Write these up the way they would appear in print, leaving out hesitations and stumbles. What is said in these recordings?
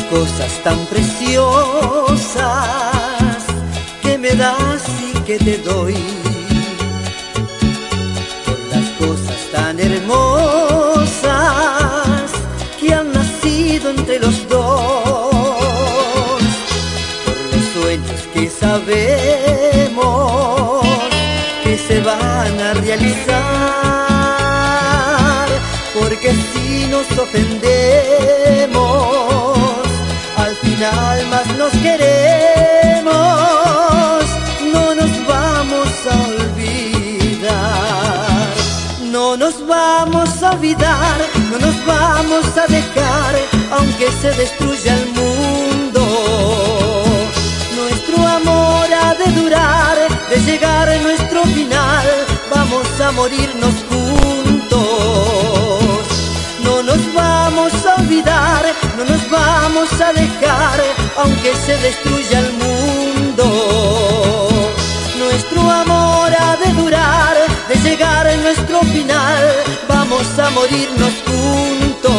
cosas tan preciosas que me das y que te doy, por las cosas tan hermosas que han nacido entre los dos, por los sueños que sabemos que se van a realizar, porque si nos ofendemos al final más nos queremos. No nos vamos a olvidar, no nos vamos a olvidar, no nos vamos a dejar, aunque se destruya el mundo. Nuestro amor ha de durar, de llegar a nuestro final, vamos a morirnos juntos. No nos vamos a olvidar, no nos vamos a dejar, aunque se destruya el mundo. Nuestro amor ha de durar, de llegar a nuestro final, vamos a morirnos juntos.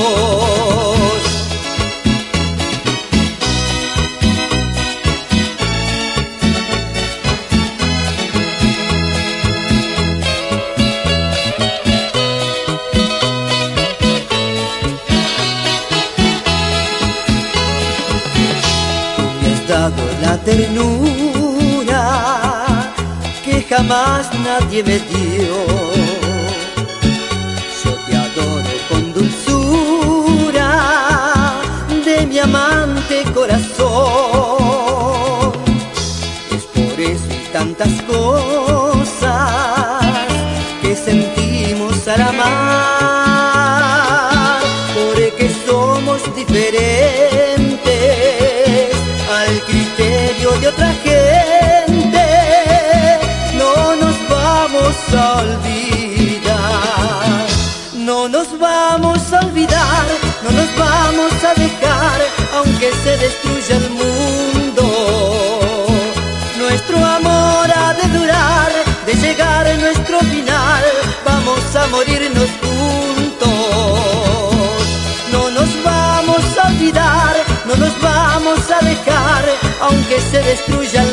Dado la ternura que jamás nadie me dio, yo te adoro con dulzura de mi amante corazón. Es por eso y tantas cosas que sentimos al amar, porque somos diferentes al criterio de otra gente. No nos vamos a olvidar, no nos vamos a olvidar, no nos vamos a dejar, aunque se destruya el mundo. Nuestro amor ha de durar, de llegar a nuestro final, vamos a morirnos juntos. No nos vamos a olvidar, no nos vamos a dejar, aunque se destruya el